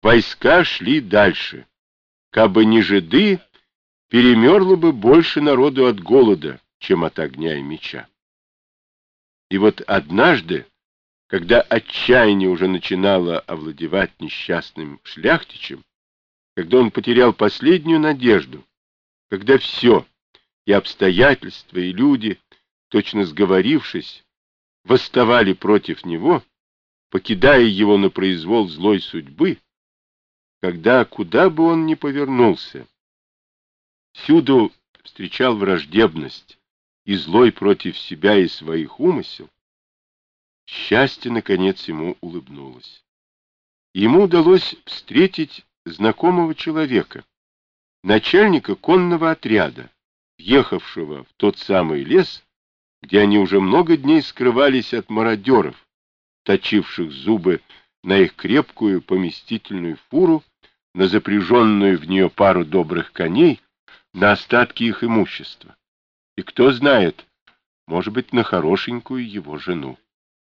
войска шли дальше. Кабы не жиды, перемерло бы больше народу от голода, чем от огня и меча. И вот однажды, когда отчаяние уже начинало овладевать несчастным шляхтичем, когда он потерял последнюю надежду, когда все, и обстоятельства, и люди, точно сговорившись, восставали против него, покидая его на произвол злой судьбы, когда, куда бы он ни повернулся, всюду встречал враждебность и злой против себя и своих умысел, счастье, наконец, ему улыбнулось. Ему удалось встретить знакомого человека, начальника конного отряда, въехавшего в тот самый лес, где они уже много дней скрывались от мародеров, точивших зубы на их крепкую поместительную фуру, на запряженную в нее пару добрых коней, на остатки их имущества. И кто знает, может быть, на хорошенькую его жену.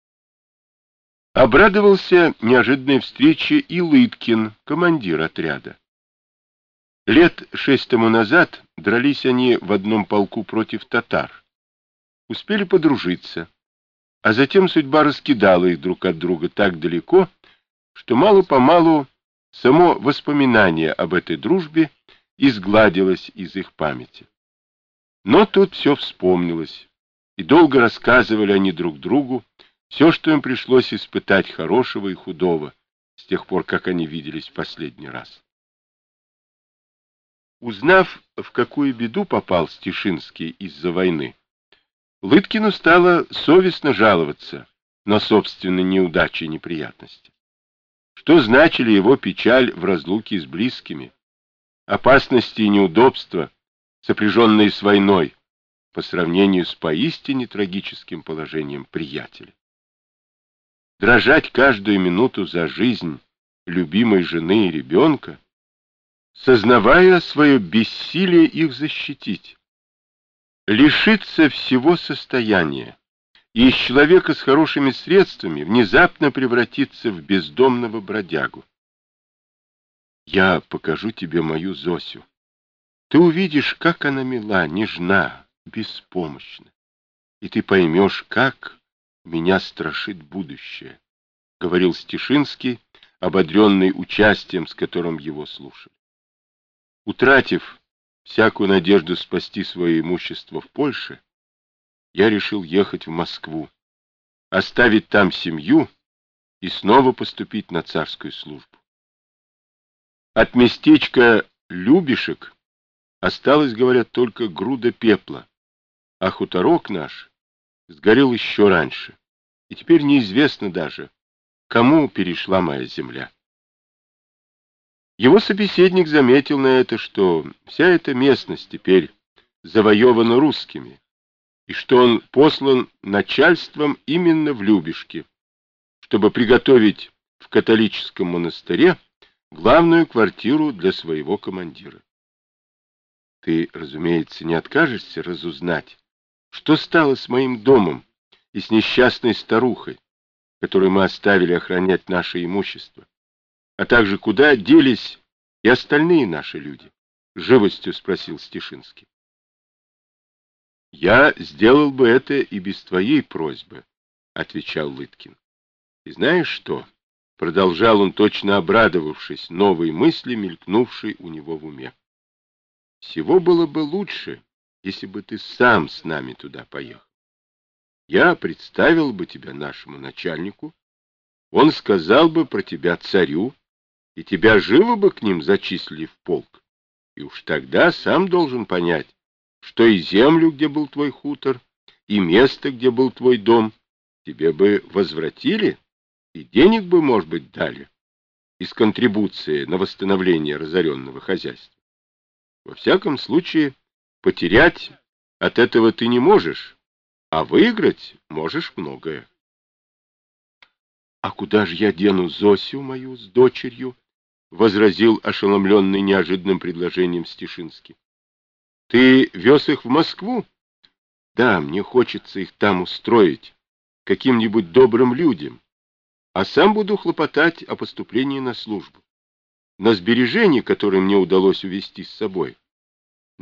Обрадовался неожиданной встрече и Лыткин, командир отряда. Лет 6 тому назад дрались они в одном полку против татар. Успели подружиться, а затем судьба раскидала их друг от друга так далеко, что мало-помалу само воспоминание об этой дружбе изгладилось из их памяти. Но тут все вспомнилось, и долго рассказывали они друг другу все, что им пришлось испытать хорошего и худого с тех пор, как они виделись в последний раз. Узнав, в какую беду попал Стешинский из-за войны, Лыткину стало совестно жаловаться на собственные неудачи и неприятности. Что значили его печаль в разлуке с близкими, опасности и неудобства, сопряженные с войной, по сравнению с поистине трагическим положением приятеля? Дрожать каждую минуту за жизнь любимой жены и ребенка, сознавая свое бессилие их защитить, лишиться всего состояния и из человека с хорошими средствами внезапно превратиться в бездомного бродягу. Я покажу тебе мою Зосю. Ты увидишь, как она мила, нежна, беспомощна, и ты поймешь, как меня страшит будущее, — говорил Стешинский, ободренный участием, с которым его слушали. Утратив всякую надежду спасти свое имущество в Польше, я решил ехать в Москву, оставить там семью и снова поступить на царскую службу. От местечка Любешек осталось, говорят, только груда пепла, а хуторок наш сгорел еще раньше, и теперь неизвестно даже, кому перешла моя земля. Его собеседник заметил на это, что вся эта местность теперь завоевана русскими, и что он послан начальством именно в Любешке, чтобы приготовить в католическом монастыре главную квартиру для своего командира. Ты, разумеется, не откажешься разузнать, что стало с моим домом и с несчастной старухой, которую мы оставили охранять наше имущество, а также куда делись и остальные наши люди? — с живостью спросил Стешинский. — Я сделал бы это и без твоей просьбы, — отвечал Лыткин. — И знаешь что? — продолжал он, точно обрадовавшись новой мысли, мелькнувшей у него в уме. — Всего было бы лучше, если бы ты сам с нами туда поехал. Я представил бы тебя нашему начальнику, он сказал бы про тебя царю, и тебя живо бы к ним зачислили в полк. И уж тогда сам должен понять, что и землю, где был твой хутор, и место, где был твой дом, тебе бы возвратили, и денег бы, может быть, дали из контрибуции на восстановление разоренного хозяйства. Во всяком случае, потерять от этого ты не можешь, а выиграть можешь многое. — А куда же я дену Зосю мою с дочерью? — возразил ошеломленный неожиданным предложением Стешинский. — Ты вез их в Москву? — Да, мне хочется их там устроить, каким-нибудь добрым людям, а сам буду хлопотать о поступлении на службу. но сбережения, которые мне удалось увезти с собой,